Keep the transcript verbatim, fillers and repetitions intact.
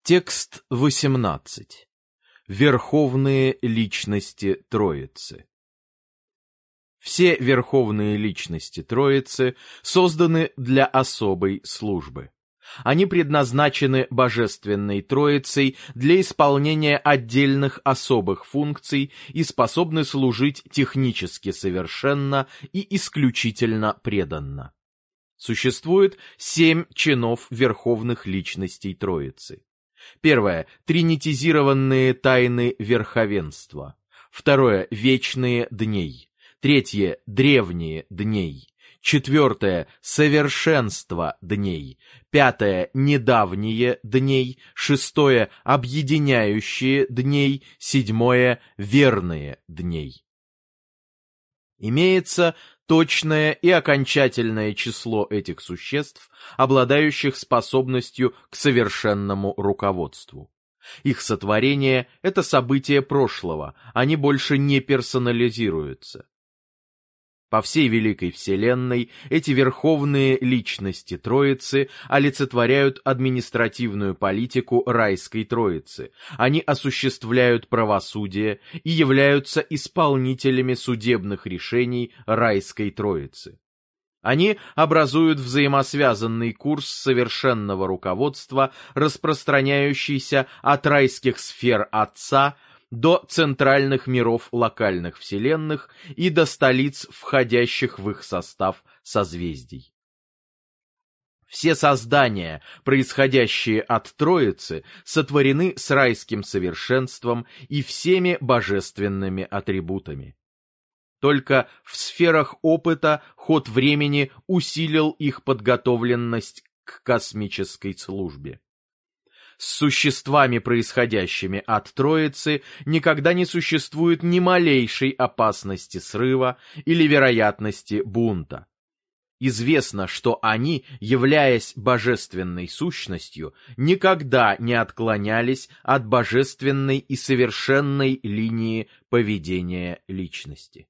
Текст восемнадцать. Верховные личности Троицы. Все верховные личности Троицы созданы для особой службы. Они предназначены Божественной Троицей для исполнения отдельных особых функций и способны служить технически совершенно и исключительно преданно. Существует семь чинов верховных личностей Троицы. Первое – тринитизированные тайны верховенства. Второе – вечные дней. Третье – древние дней. Четвертое – совершенство дней. Пятое – недавние дней. Шестое – объединяющие дней. Седьмое – верные дней. Имеется точное и окончательное число этих существ, обладающих способностью к совершенному руководству. Их сотворение – это событие прошлого, они больше не персонализируются. По всей Великой Вселенной эти верховные личности Троицы олицетворяют административную политику Райской Троицы. Они осуществляют правосудие и являются исполнителями судебных решений Райской Троицы. Они образуют взаимосвязанный курс совершенного руководства, распространяющийся от райских сфер Отца до центральных миров локальных вселенных и до столиц, входящих в их состав созвездий. Все создания, происходящие от Троицы, сотворены с райским совершенством и всеми божественными атрибутами. Только в сферах опыта ход времени усилил их подготовленность к космической службе. С существами, происходящими от Троицы, никогда не существует ни малейшей опасности срыва или вероятности бунта. Известно, что они, являясь божественной сущностью, никогда не отклонялись от божественной и совершенной линии поведения личности.